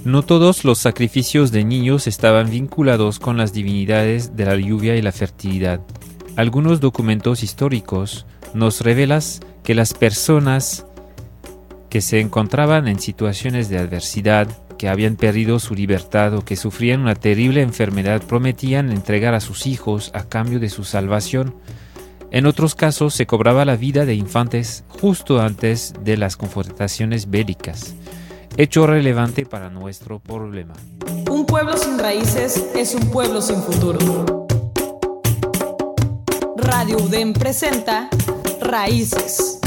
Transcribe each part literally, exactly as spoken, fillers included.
No todos los sacrificios de niños estaban vinculados con las divinidades de la lluvia y la fertilidad. Algunos documentos históricos nos revelan que las personas que se encontraban en situaciones de adversidad, que habían perdido su libertad o que sufrían una terrible enfermedad, prometían entregar a sus hijos a cambio de su salvación. En otros casos se cobraba la vida de infantes justo antes de las confrontaciones bélicas. Hecho relevante para nuestro problema. Un pueblo sin raíces es un pueblo sin futuro. Radio U D E M presenta Raíces.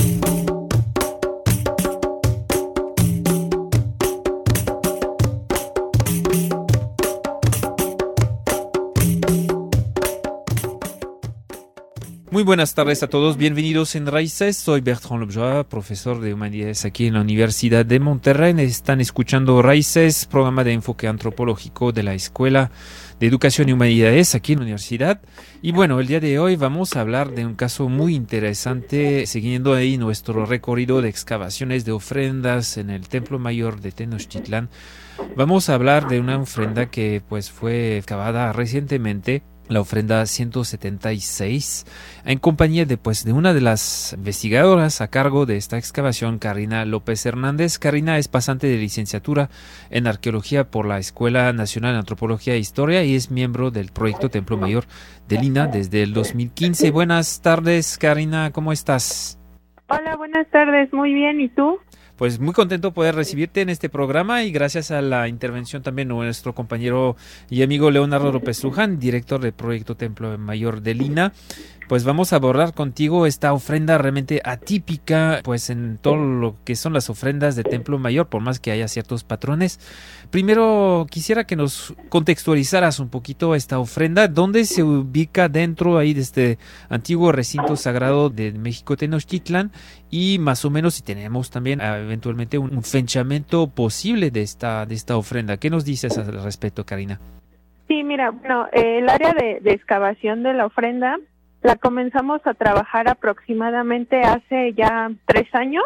Muy buenas tardes a todos, bienvenidos en Raíces. Soy Bertrand Lobjoa, profesor de Humanidades aquí en la Universidad de Monterrey. Están escuchando Raíces, programa de enfoque antropológico de la Escuela de Educación y Humanidades aquí en la Universidad. Y bueno, el día de hoy vamos a hablar de un caso muy interesante, siguiendo ahí nuestro recorrido de excavaciones de ofrendas en el Templo Mayor de Tenochtitlán. Vamos a hablar de una ofrenda que pues fue excavada recientemente, la ofrenda ciento setenta y seis, en compañía de, pues, de una de las investigadoras a cargo de esta excavación, Karina López Hernández. Karina es pasante de licenciatura en Arqueología por la Escuela Nacional de Antropología e Historia y es miembro del proyecto Templo Mayor de Lina desde el dos mil quince. Buenas tardes, Karina, ¿cómo estás? Hola, buenas tardes, muy bien, ¿y tú? Pues muy contento poder recibirte en este programa y gracias a la intervención también de nuestro compañero y amigo Leonardo López Luján, director del proyecto Templo Mayor de Lina. Pues vamos a abordar contigo esta ofrenda realmente atípica, pues en todo lo que son las ofrendas de Templo Mayor, por más que haya ciertos patrones. Primero quisiera que nos contextualizaras un poquito esta ofrenda, dónde se ubica dentro ahí de este antiguo recinto sagrado de México Tenochtitlán y más o menos si tenemos también uh, eventualmente un, un fechamiento posible de esta, de esta ofrenda. ¿Qué nos dices al respecto, Karina? Sí, mira, bueno, eh, el área de, de excavación de la ofrenda la comenzamos a trabajar aproximadamente hace ya tres años.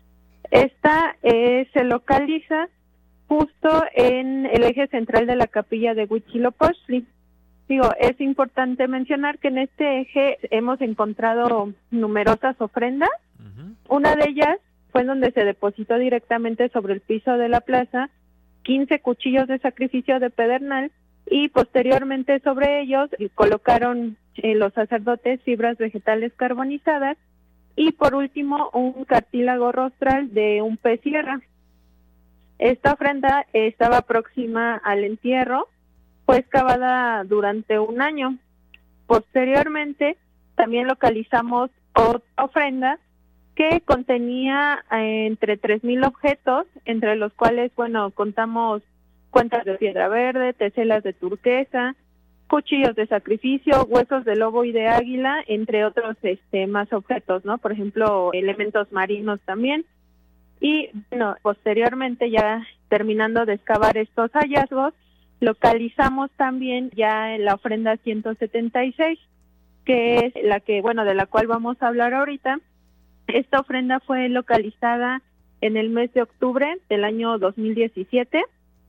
Esta eh, se localiza justo en el eje central de la capilla de Huitzilopochtli. Digo, es importante mencionar que en este eje hemos encontrado numerosas ofrendas. Uh-huh. Una de ellas fue donde se depositó directamente sobre el piso de la plaza quince cuchillos de sacrificio de pedernal y posteriormente sobre ellos colocaron eh, los sacerdotes fibras vegetales carbonizadas y por último un cartílago rostral de un pez sierra. Esta ofrenda estaba próxima al entierro, fue excavada durante un año. Posteriormente también localizamos otra ofrenda que contenía eh, entre tres mil objetos, entre los cuales, bueno, contamos cuentas de piedra verde, teselas de turquesa, cuchillos de sacrificio, huesos de lobo y de águila, entre otros este más objetos, ¿no? Por ejemplo, elementos marinos también. Y bueno, posteriormente, ya terminando de excavar estos hallazgos, localizamos también ya en la ofrenda ciento setenta y seis, que es la que, bueno, de la cual vamos a hablar ahorita. Esta ofrenda fue localizada en el mes de octubre del año dos mil diecisiete.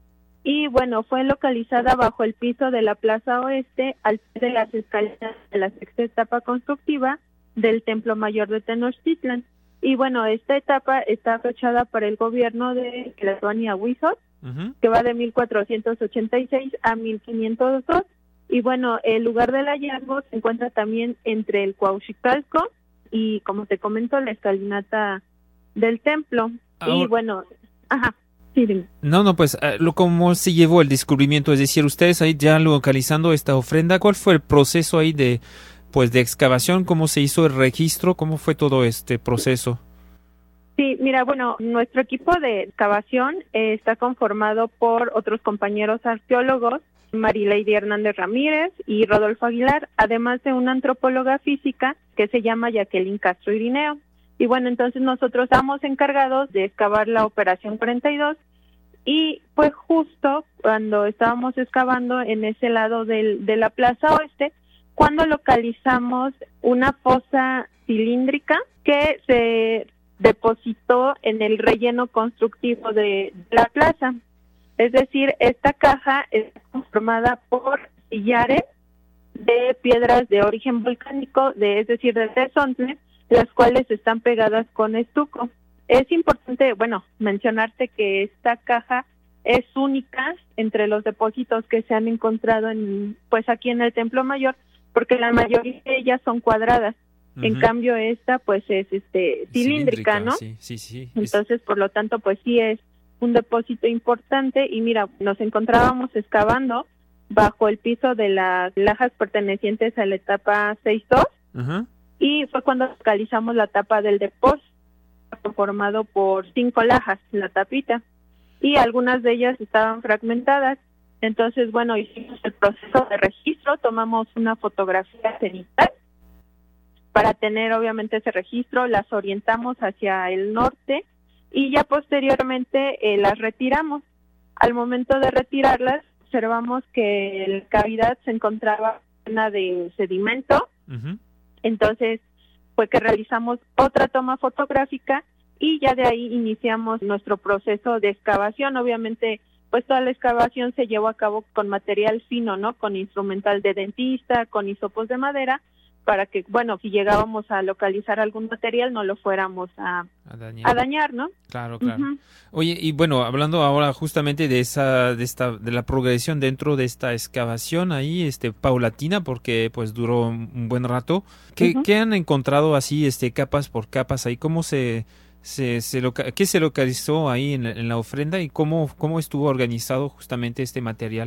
Y bueno, fue localizada bajo el piso de la Plaza Oeste, al pie de las escaleras de la sexta etapa constructiva del Templo Mayor de Tenochtitlán. Y bueno, esta etapa está fechada para el gobierno de Tlatoani Huizot, uh-huh. que va de mil cuatrocientos ochenta y seis a mil quinientos dos. Y bueno, el lugar del hallazgo se encuentra también entre el Cuauhxicalco y, como te comento, la escalinata del templo. Ahora... Y bueno, ajá. Sí, dime. No, no, pues, lo ¿cómo se llevó el descubrimiento? Es decir, ustedes ahí ya localizando esta ofrenda, ¿cuál fue el proceso ahí de, pues, de excavación? ¿Cómo se hizo el registro? ¿Cómo fue todo este proceso? Sí, mira, bueno, nuestro equipo de excavación eh, está conformado por otros compañeros arqueólogos, Marilady Hernández Ramírez y Rodolfo Aguilar, además de una antropóloga física que se llama Jacqueline Castro Irineo. Y bueno, entonces nosotros estamos encargados de excavar la operación cuarenta y dos y fue justo cuando estábamos excavando en ese lado del, de la Plaza Oeste cuando localizamos una fosa cilíndrica que se depositó en el relleno constructivo de la plaza. Es decir, esta caja está conformada por sillares de piedras de origen volcánico, de, es decir, de tezontle, las cuales están pegadas con estuco. Es importante, bueno, mencionarte que esta caja es única entre los depósitos que se han encontrado en, pues aquí en el Templo Mayor, porque la mayoría de ellas son cuadradas. Uh-huh. En cambio esta, pues es este cilíndrica, cilíndrica, ¿no? Sí, sí, sí. Entonces, por lo tanto, pues sí es un depósito importante. Y mira, nos encontrábamos excavando bajo el piso de las lajas pertenecientes a la etapa seis dos, uh-huh. y fue cuando localizamos la tapa del depósito, conformado por cinco lajas, la tapita, y algunas de ellas estaban fragmentadas. Entonces, bueno, hicimos el proceso de registro, tomamos una fotografía cenital para tener obviamente ese registro, las orientamos hacia el norte y ya posteriormente eh, las retiramos. Al momento de retirarlas, observamos que la cavidad se encontraba llena de sedimento, uh-huh. Entonces fue que realizamos otra toma fotográfica y ya de ahí iniciamos nuestro proceso de excavación. Obviamente, pues toda la excavación se llevó a cabo con material fino, ¿no? Con instrumental de dentista, con hisopos de madera, para que, bueno, si llegábamos a localizar algún material, no lo fuéramos a, a, dañar. a dañar, ¿no? Claro, claro. Uh-huh. Oye, y bueno, hablando ahora justamente de esa, de esta, de la progresión dentro de esta excavación ahí, este, paulatina, porque pues duró un buen rato. ¿Qué, uh-huh. ¿qué han encontrado así, este, capas por capas ahí? ¿Cómo se, se, se loca, qué se localizó ahí en, en la ofrenda y cómo, cómo estuvo organizado justamente este material?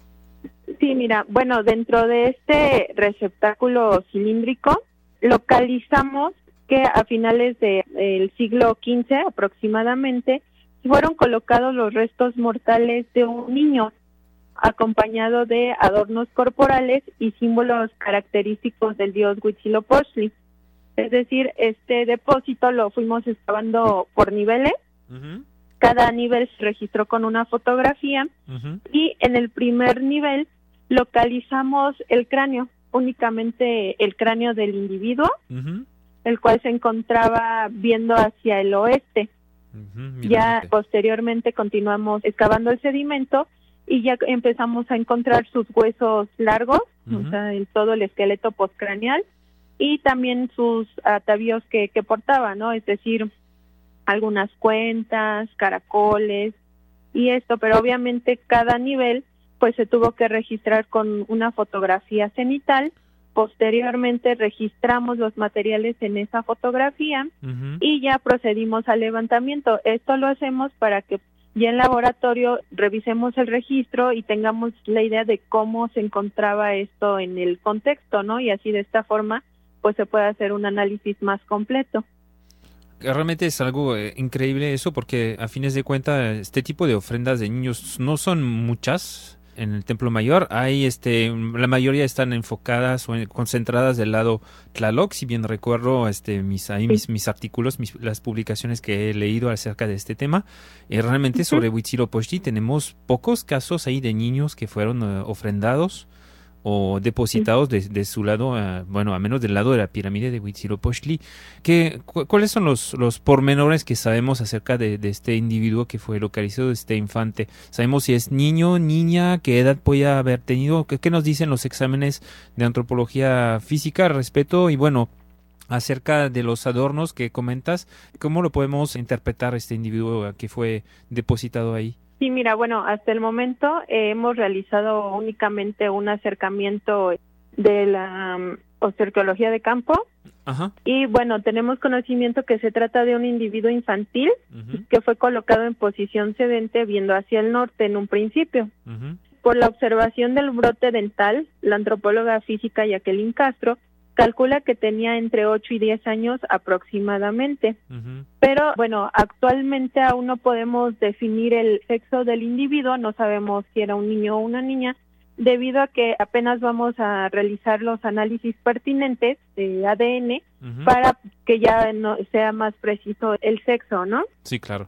Sí, mira, bueno, dentro de este receptáculo cilíndrico localizamos que a finales del de, siglo quince aproximadamente fueron colocados los restos mortales de un niño, acompañado de adornos corporales y símbolos característicos del dios Huitzilopochtli. Es decir, este depósito lo fuimos excavando por niveles. Uh-huh. Cada nivel se registró con una fotografía, uh-huh. y en el primer nivel localizamos el cráneo, únicamente el cráneo del individuo, uh-huh. el cual se encontraba viendo hacia el oeste. Uh-huh, ya posteriormente continuamos excavando el sedimento y ya empezamos a encontrar sus huesos largos, uh-huh. o sea, el, todo el esqueleto postcraneal y también sus atavíos que, que portaba, ¿no? Es decir, algunas cuentas, caracoles y esto, pero obviamente cada nivel pues se tuvo que registrar con una fotografía cenital. Posteriormente registramos los materiales en esa fotografía, uh-huh. y ya procedimos al levantamiento. Esto lo hacemos para que ya en laboratorio revisemos el registro y tengamos la idea de cómo se encontraba esto en el contexto, ¿no? Y así de esta forma pues se puede hacer un análisis más completo. Realmente es algo eh, increíble eso, porque a fines de cuentas este tipo de ofrendas de niños no son muchas en el Templo Mayor. Hay este, la mayoría están enfocadas o concentradas del lado Tlaloc, si bien recuerdo este mis ahí mis, mis artículos, mis, las publicaciones que he leído acerca de este tema. Eh, realmente, uh-huh. sobre Huitzilopochtli tenemos pocos casos ahí de niños que fueron uh, ofrendados o depositados de, de su lado, uh, bueno, a menos del lado de la pirámide de Huitzilopochtli. ¿Qué, cu- ¿Cuáles son los, los pormenores que sabemos acerca de, de este individuo que fue localizado, de este infante? ¿Sabemos si es niño, niña, qué edad puede haber tenido? ¿Qué, qué nos dicen los exámenes de antropología física al respecto? Y bueno, acerca de los adornos que comentas, ¿cómo lo podemos interpretar este individuo que fue depositado ahí? Sí, mira, bueno, hasta el momento eh, hemos realizado únicamente un acercamiento de la um, osteoarqueología de campo. Ajá. Y bueno, tenemos conocimiento que se trata de un individuo infantil, uh-huh. que fue colocado en posición sedente viendo hacia el norte en un principio. Uh-huh. Por la observación del brote dental, la antropóloga física Jacqueline Castro calcula que tenía entre ocho y diez años aproximadamente. Uh-huh. Pero bueno, actualmente aún no podemos definir el sexo del individuo, no sabemos si era un niño o una niña, debido a que apenas vamos a realizar los análisis pertinentes de A D N, uh-huh. para que ya no sea más preciso el sexo, ¿no? Sí, claro.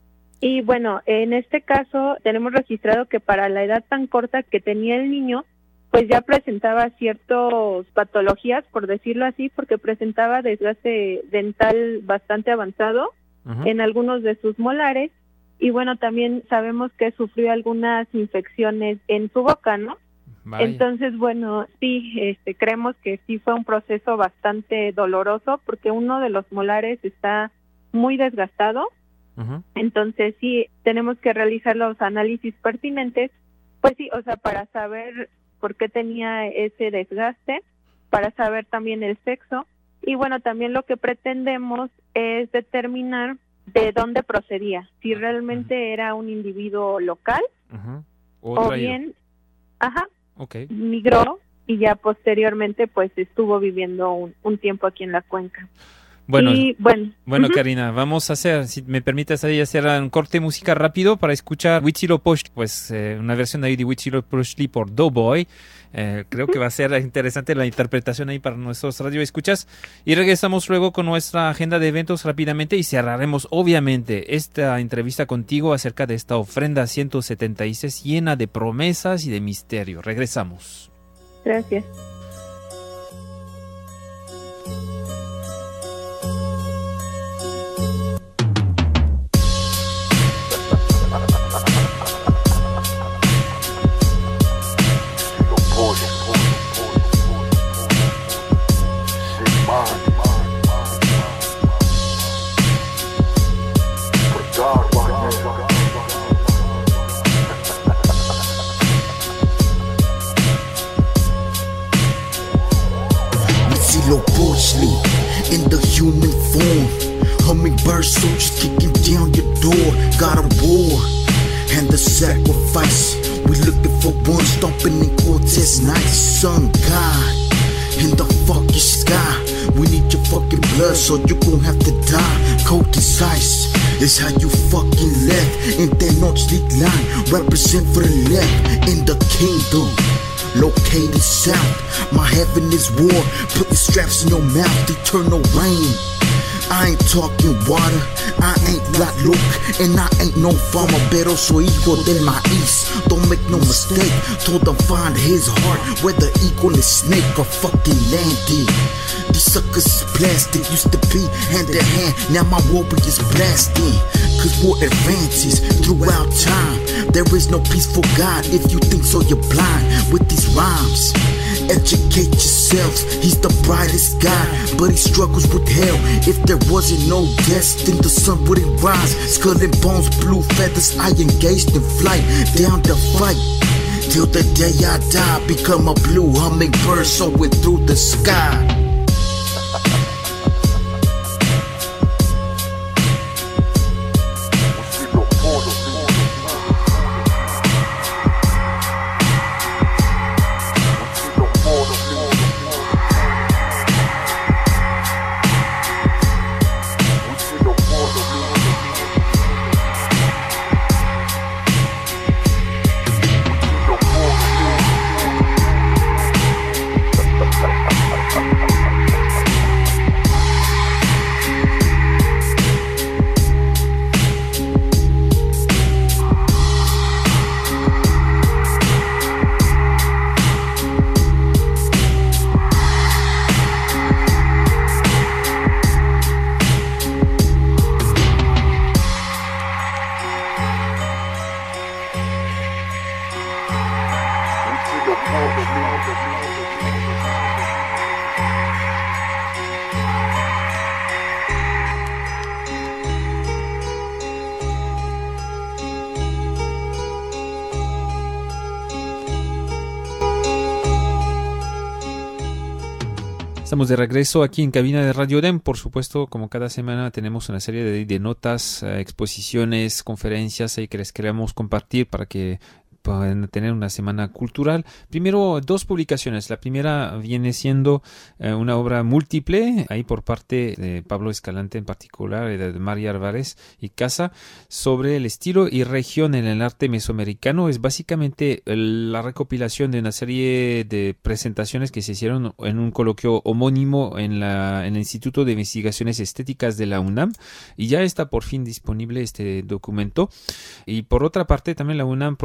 Y bueno, en este caso tenemos registrado que para la edad tan corta que tenía el niño, pues ya presentaba ciertas patologías, por decirlo así, porque presentaba desgaste dental bastante avanzado, uh-huh. en algunos de sus molares, y bueno, también sabemos que sufrió algunas infecciones en su boca, ¿no? Vaya. Entonces, bueno, sí, este, creemos que sí fue un proceso bastante doloroso porque uno de los molares está muy desgastado. Uh-huh. Entonces, sí, tenemos que realizar los análisis pertinentes, pues sí, o sea, para saber por qué tenía ese desgaste, para saber también el sexo, y bueno, también lo que pretendemos es determinar de dónde procedía, si realmente uh-huh. era un individuo local uh-huh. o, o bien, ajá, okay. migró y ya posteriormente pues estuvo viviendo un, un tiempo aquí en la cuenca. Bueno, y, bueno, bueno uh-huh. Karina, vamos a hacer, si me permites ahí hacer un corte musical rápido para escuchar Huitzilopochtli, pues eh, una versión ahí de Huitzilopochtli por Doughboy. Eh, creo que va a ser interesante la interpretación ahí para nuestros radioescuchas. Y regresamos luego con nuestra agenda de eventos rápidamente y cerraremos obviamente esta entrevista contigo acerca de esta ofrenda ciento setenta y seis llena de promesas y de misterio. Regresamos. Gracias. Huitzilopochtli in the human form, hummingbird soldiers kicking down your door. Got a war and the sacrifice. We looking for one stomping in Cortez night. Sun God in the fucking sky. We need your fucking blood, so you gon' have to die. Cold as ice is how you fucking left in that North line. Represent for the left in the kingdom. Located south, my heaven is war. Put the straps in your mouth, eternal rain. I ain't talking water, I ain't got look, and I ain't no farmer, pero soy hijo del maíz. Don't make no mistake, told him find his heart, whether equal is snake or fucking landy. These suckers is plastic, used to be hand in hand, now my warriors blasting. Cause war advances throughout time. There is no peace for God, if you think so you're blind with these rhymes. Educate yourselves, he's the brightest guy, but he struggles with hell. If there wasn't no death, then the sun wouldn't rise. Skull and bones, blue feathers, I engaged in flight, down to fight. Till the day I die, become a blue hummingbird soaring through the sky. Estamos de regreso aquí en cabina de Radio D E M. Por supuesto, como cada semana tenemos una serie de, de notas, eh, exposiciones, conferencias ahí que les queremos compartir para que puedan tener una semana cultural. Primero, dos publicaciones. La primera viene siendo eh, una obra múltiple, ahí por parte de Pablo Escalante en particular, y de María Álvarez y Casa, sobre el estilo y región en el arte mesoamericano. Es básicamente la recopilación de una serie de presentaciones que se hicieron en un coloquio homónimo en, la, en el Instituto de Investigaciones Estéticas de la UNAM, y ya está por fin disponible este documento. Y por otra parte, también la UNAM propone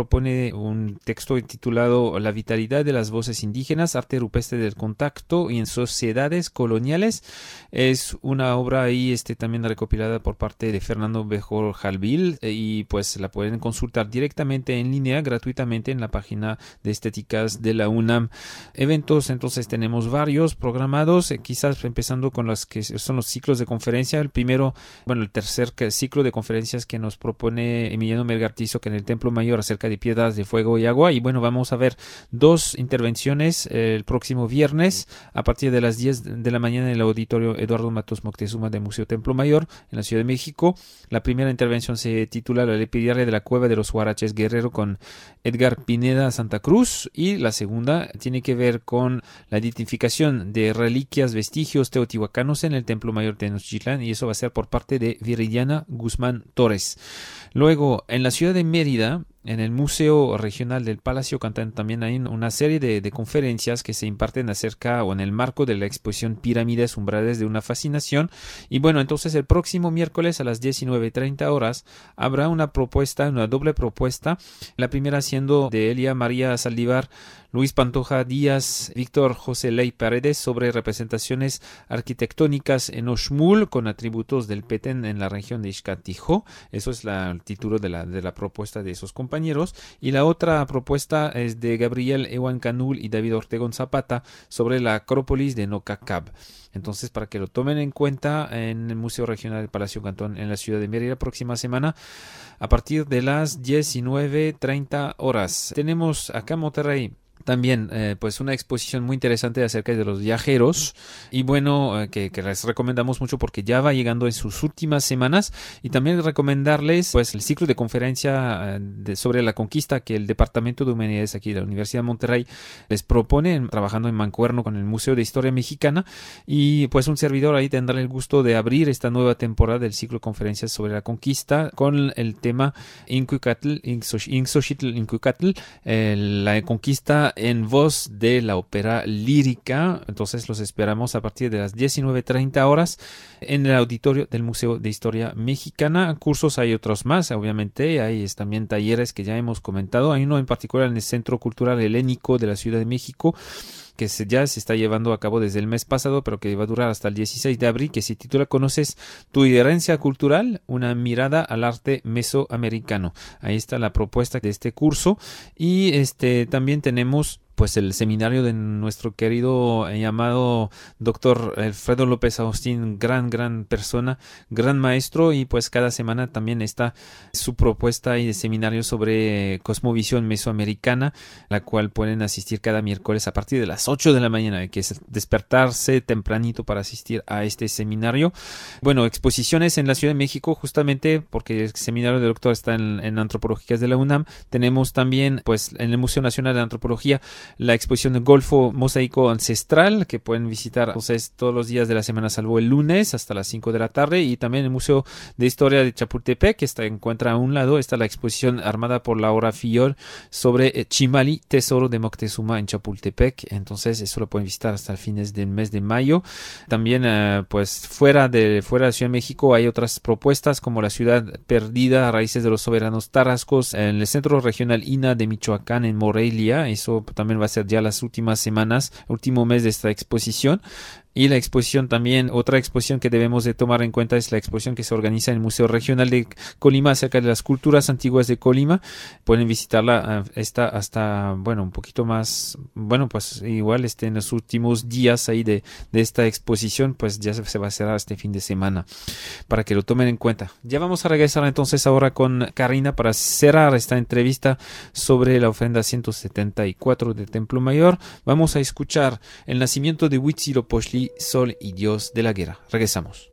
tiene un texto titulado La vitalidad de las voces indígenas, arte rupestre del contacto y en sociedades coloniales. Es una obra ahí este, también recopilada por parte de Fernando Bejol Jalbil y pues la pueden consultar directamente en línea, gratuitamente en la página de Estéticas de la UNAM. Eventos, entonces tenemos varios programados, eh, quizás empezando con los que son los ciclos de conferencia. El primero, bueno, el tercer ciclo de conferencias que nos propone Emiliano Melgartizo, que en el Templo Mayor acerca de piedras de fuego y agua. Y bueno, vamos a ver dos intervenciones eh, el próximo viernes a partir de las diez de la mañana en el auditorio Eduardo Matos Moctezuma del Museo Templo Mayor en la Ciudad de México. La primera intervención se titula La Lepidiaria de la Cueva de los Huaraches Guerrero con Edgar Pineda Santa Cruz, y la segunda tiene que ver con la identificación de reliquias, vestigios teotihuacanos en el Templo Mayor de Tenochtitlán, y eso va a ser por parte de Viridiana Guzmán Torres. Luego, en la ciudad de Mérida, en el Museo Regional del Palacio Cantán, también hay una serie de, de conferencias que se imparten acerca o en el marco de la exposición Pirámides Umbrales de una Fascinación. Y bueno, entonces el próximo miércoles a las diecinueve treinta horas habrá una propuesta, una doble propuesta. La primera siendo de Elia María Saldívar, Luis Pantoja Díaz, Víctor José Ley Paredes sobre representaciones arquitectónicas en Oxmul con atributos del Petén en la región de Ixcatijó. Eso es la, el título de la, de la propuesta de esos compañeros. Y la otra propuesta es de Gabriel Ewan Canul y David Ortegón Zapata sobre la Acrópolis de Nocacab. Entonces, para que lo tomen en cuenta en el Museo Regional del Palacio Cantón en la ciudad de Mérida, próxima semana a partir de las diecinueve treinta horas. Tenemos acá en Monterrey también eh, pues una exposición muy interesante acerca de los viajeros, y bueno, eh, que, que les recomendamos mucho porque ya va llegando en sus últimas semanas. Y también recomendarles pues el ciclo de conferencia eh, de, sobre la conquista que el Departamento de Humanidades aquí de la Universidad de Monterrey les propone, en, trabajando en mancuerno con el Museo de Historia Mexicana. Y pues un servidor ahí tendrá el gusto de abrir esta nueva temporada del ciclo de conferencias sobre la conquista con el tema Incuicatl, Inxochitl Incuicatl, eh, la conquista en voz de la ópera lírica. Entonces los esperamos a partir de las diecinueve treinta horas en el auditorio del Museo de Historia Mexicana. Cursos hay otros más, obviamente, hay también talleres que ya hemos comentado. Hay uno en particular en el Centro Cultural Helénico de la Ciudad de México, que se, ya se está llevando a cabo desde el mes pasado, pero que va a durar hasta el dieciséis de abril, que se titula ¿Conoces tu herencia cultural? Una mirada al arte mesoamericano. Ahí está la propuesta de este curso. Y este también tenemos pues el seminario de nuestro querido eh, llamado doctor Alfredo López Agustín, gran, gran persona, gran maestro, y pues cada semana también está su propuesta y de seminario sobre cosmovisión mesoamericana, la cual pueden asistir cada miércoles a partir de las ocho de la mañana, hay que despertarse tempranito para asistir a este seminario. Bueno, exposiciones en la Ciudad de México, justamente porque el seminario de doctor está en, en Antropológicas de la UNAM. Tenemos también pues en el Museo Nacional de Antropología la exposición de Golfo Mosaico Ancestral, que pueden visitar entonces todos los días de la semana salvo el lunes hasta las cinco de la tarde. Y también el Museo de Historia de Chapultepec, que está, encuentra a un lado, está la exposición armada por Laura Fillol sobre eh, Chimali, Tesoro de Moctezuma en Chapultepec. Entonces eso lo pueden visitar hasta el fines del mes de mayo. También eh, pues fuera de, fuera de Ciudad de México hay otras propuestas como la Ciudad Perdida, Raíces de los Soberanos Tarascos, en el Centro Regional I N A de Michoacán en Morelia. Eso también va a ser ya las últimas semanas, último mes de esta exposición. Y la exposición también, otra exposición que debemos de tomar en cuenta es la exposición que se organiza en el Museo Regional de Colima acerca de las culturas antiguas de Colima. Pueden visitarla esta hasta, bueno, un poquito más, bueno, pues igual este, en los últimos días ahí de, de esta exposición, pues ya se, se va a cerrar este fin de semana, para que lo tomen en cuenta. Ya vamos a regresar entonces ahora con Karina para cerrar esta entrevista sobre la ofrenda ciento setenta y cuatro de Templo Mayor. Vamos a escuchar el nacimiento de Huitzilopochtli, Sol y Dios de la Guerra. Regresamos.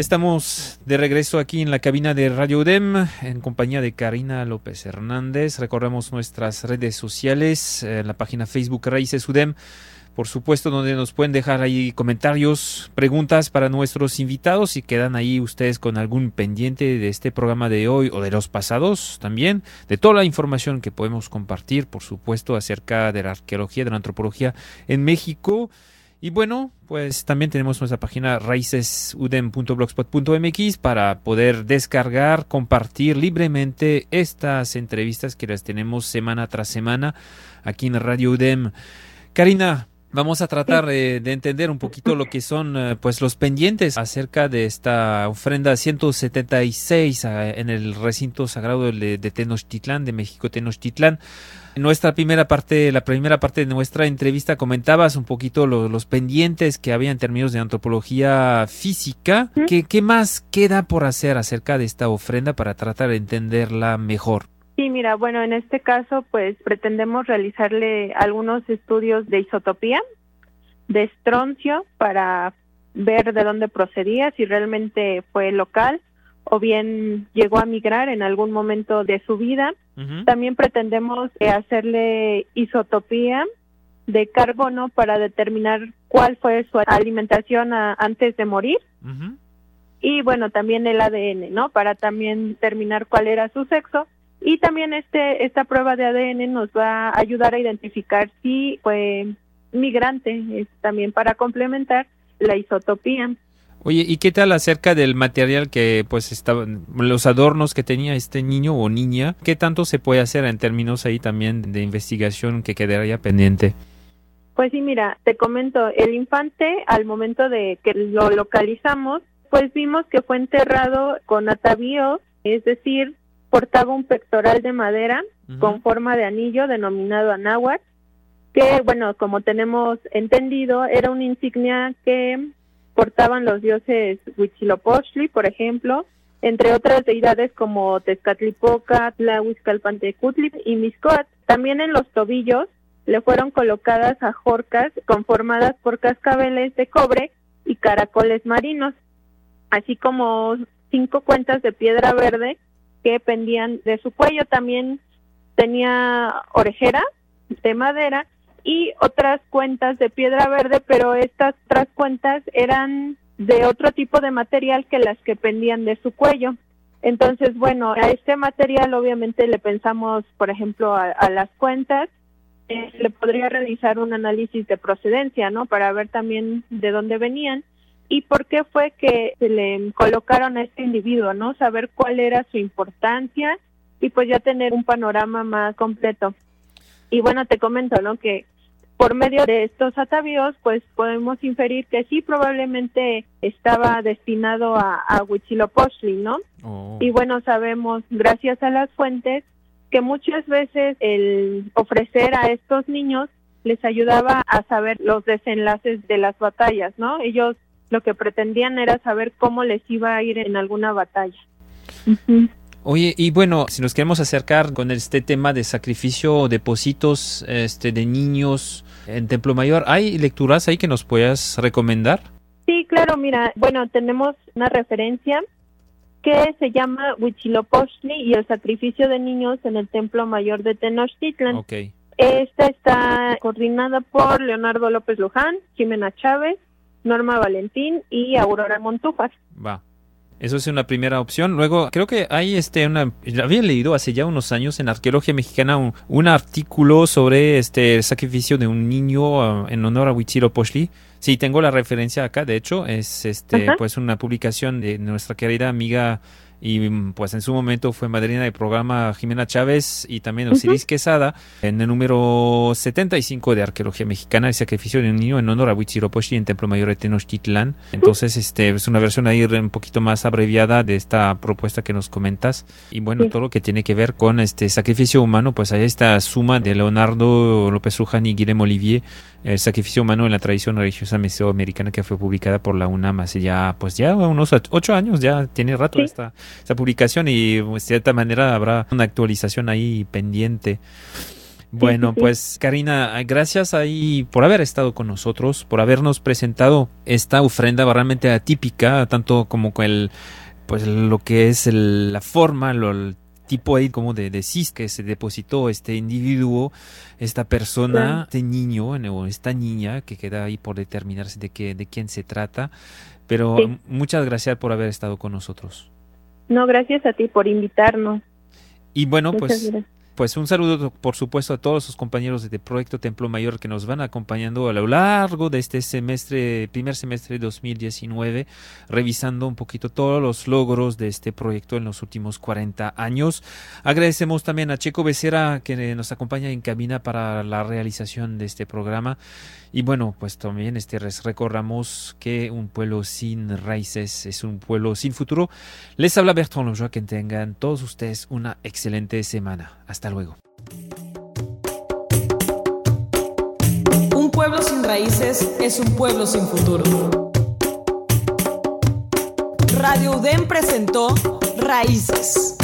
Estamos de regreso aquí en la cabina de Radio U D E M en compañía de Karina López Hernández. Recordemos nuestras redes sociales, eh, la página Facebook Raíces U D E M, por supuesto, donde nos pueden dejar ahí comentarios, preguntas para nuestros invitados, si quedan ahí ustedes con algún pendiente de este programa de hoy o de los pasados también, de toda la información que podemos compartir, por supuesto, acerca de la arqueología, de la antropología en México. Y bueno, pues también tenemos nuestra página raíces u d e m punto blogspot punto m x para poder descargar, compartir libremente estas entrevistas que las tenemos semana tras semana aquí en Radio U D E M. Karina, vamos a tratar de, de entender un poquito lo que son uh, pues los pendientes acerca de esta ofrenda ciento setenta y seis uh, en el recinto sagrado de, de Tenochtitlán, de México Tenochtitlán. En nuestra primera parte, la primera parte de nuestra entrevista comentabas un poquito lo, los pendientes que había en términos de antropología física. ¿Mm? ¿Qué, ¿Qué más queda por hacer acerca de esta ofrenda para tratar de entenderla mejor? Sí, mira, bueno, en este caso, pues pretendemos realizarle algunos estudios de isotopía, de estroncio, para ver de dónde procedía, si realmente fue local o bien llegó a migrar en algún momento de su vida. Uh-huh. También pretendemos eh, hacerle isotopía de carbono para determinar cuál fue su alimentación a, antes de morir. Uh-huh. Y bueno, también el A D N, ¿no? Para también determinar cuál era su sexo. Y también este esta prueba de A D N nos va a ayudar a identificar si fue migrante, es también para complementar la isotopía. Oye, ¿y qué tal acerca del material que pues estaban, los adornos que tenía este niño o niña? ¿Qué tanto se puede hacer en términos ahí también de investigación que quedaría pendiente? Pues sí, mira, te comento, el infante al momento de que lo localizamos, pues vimos que fue enterrado con atavíos, es decir, portaba un pectoral de madera uh-huh. con forma de anillo denominado anáhuac, que bueno, como tenemos entendido, era una insignia que portaban los dioses Huitzilopochtli, por ejemplo, entre otras deidades como Tezcatlipoca, Tlahuizcalpantecutli y Mixcoatl. También en los tobillos le fueron colocadas ajorcas conformadas por cascabeles de cobre y caracoles marinos, así como cinco cuentas de piedra verde que pendían de su cuello. También tenía orejera de madera y otras cuentas de piedra verde, pero estas otras cuentas eran de otro tipo de material que las que pendían de su cuello. Entonces, bueno, a este material obviamente le pensamos, por ejemplo, a, a las cuentas, eh, le podría realizar un análisis de procedencia, ¿no? Para ver también de dónde venían y por qué fue que se le colocaron a este individuo, ¿no? Saber cuál era su importancia y pues ya tener un panorama más completo. Y bueno, te comento, ¿no? Que por medio de estos atavíos, pues podemos inferir que sí, probablemente estaba destinado a, a Huitzilopochtli, ¿no? Oh. Y bueno, sabemos, gracias a las fuentes, que muchas veces el ofrecer a estos niños les ayudaba a saber los desenlaces de las batallas, ¿no? Ellos lo que pretendían era saber cómo les iba a ir en alguna batalla. Uh-huh. Oye, y bueno, si nos queremos acercar con este tema de sacrificio o depósitos este, de niños en Templo Mayor, ¿hay lecturas ahí que nos puedas recomendar? Sí, claro, mira, bueno, tenemos una referencia que se llama Huitzilopochtli y el sacrificio de niños en el Templo Mayor de Tenochtitlan. Okay. Esta está coordinada por Leonardo López Luján, Jimena Chávez, Norma Valentín y Aurora Montúfar. Va. Eso es una primera opción. Luego, creo que hay este una había leído hace ya unos años en Arqueología Mexicana un, un artículo sobre este el sacrificio de un niño uh, en honor a Huitzilopochtli. Sí, tengo la referencia acá, de hecho, es este uh-huh. pues una publicación de nuestra querida amiga y pues en su momento fue madrina del programa Jimena Chávez y también Osiris uh-huh. Quesada en el número setenta y cinco de Arqueología Mexicana, el sacrificio de un niño en honor a Huitzilopochtli en Templo Mayor de Tenochtitlán. Entonces este es una versión ahí un poquito más abreviada de esta propuesta que nos comentas y bueno, sí. todo lo que tiene que ver con este sacrificio humano, pues hay esta suma de Leonardo López Luján y Guillermo Olivier, el sacrificio humano en la tradición religiosa mesoamericana, que fue publicada por la UNAM hace ya pues ya unos ocho años, ya tiene rato sí. esta esa publicación y de cierta manera habrá una actualización ahí pendiente. Bueno, sí, sí. pues Karina, gracias ahí por haber estado con nosotros, por habernos presentado esta ofrenda realmente atípica, tanto como con el, pues lo que es el, la forma, lo, el tipo ahí como de, de cis que se depositó este individuo, esta persona, Claro. este niño o esta niña que queda ahí por determinarse de qué, de quién se trata. Pero Sí. muchas gracias por haber estado con nosotros. No, gracias a ti por invitarnos. Y bueno, Muchas pues... gracias. Pues un saludo, por supuesto, a todos los compañeros de Proyecto Templo Mayor que nos van acompañando a lo largo de este semestre, primer semestre de dos mil diecinueve, revisando un poquito todos los logros de este proyecto en los últimos cuarenta años. Agradecemos también a Checo Becerra, que nos acompaña en cabina para la realización de este programa. Y bueno, pues también este recordamos que un pueblo sin raíces es un pueblo sin futuro. Les habla Bertrand Lobjoa, que tengan todos ustedes una excelente semana. Hasta luego. Un pueblo sin raíces es un pueblo sin futuro. Radio U D E M presentó Raíces.